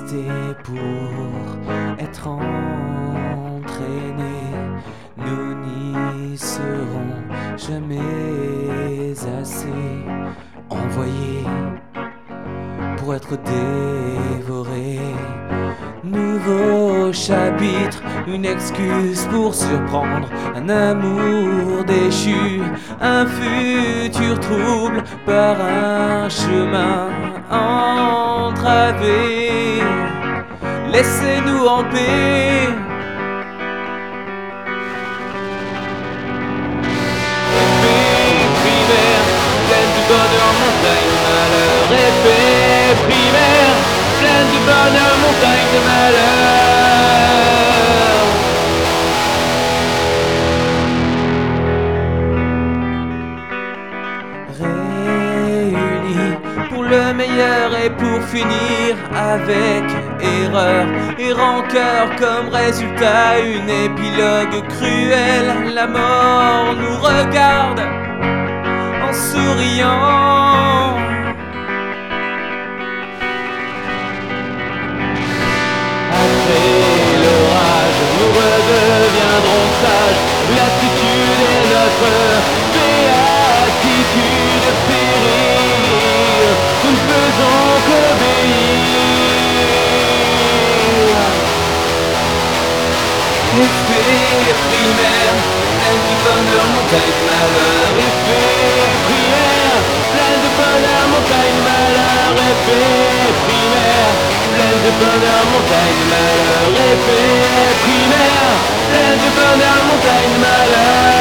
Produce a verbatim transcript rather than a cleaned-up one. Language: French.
rester pour être entraîné. Nous n'y serons jamais assez envoyés pour être dévorés. Nouveau chapitre, une excuse pour surprendre un amour déchu, un futur trouble par un chemin entravé. Laissez-nous en paix. Épée primaire, pleine de bonheur, montagne de malheur. Épée primaire, pleine de bonheur, montagne de malheur. Réunis pour le meilleur et pour finir avec erreur et rancœur comme résultat, une épilogue cruelle. La mort nous regarde en souriant. Après l'orage, nous redeviendrons sages. L'attitude est notre béatitude. Périr, nous ne faisons qu'obéir. Effet primaire, plein de bonheur, montagne de malheur. Effet primaire, plein de bonheur, montagne de malheur. Effet primaire, plein de bonheur, montagne de malheur. Effet primaire, plein de bonheur, montagne de malheur.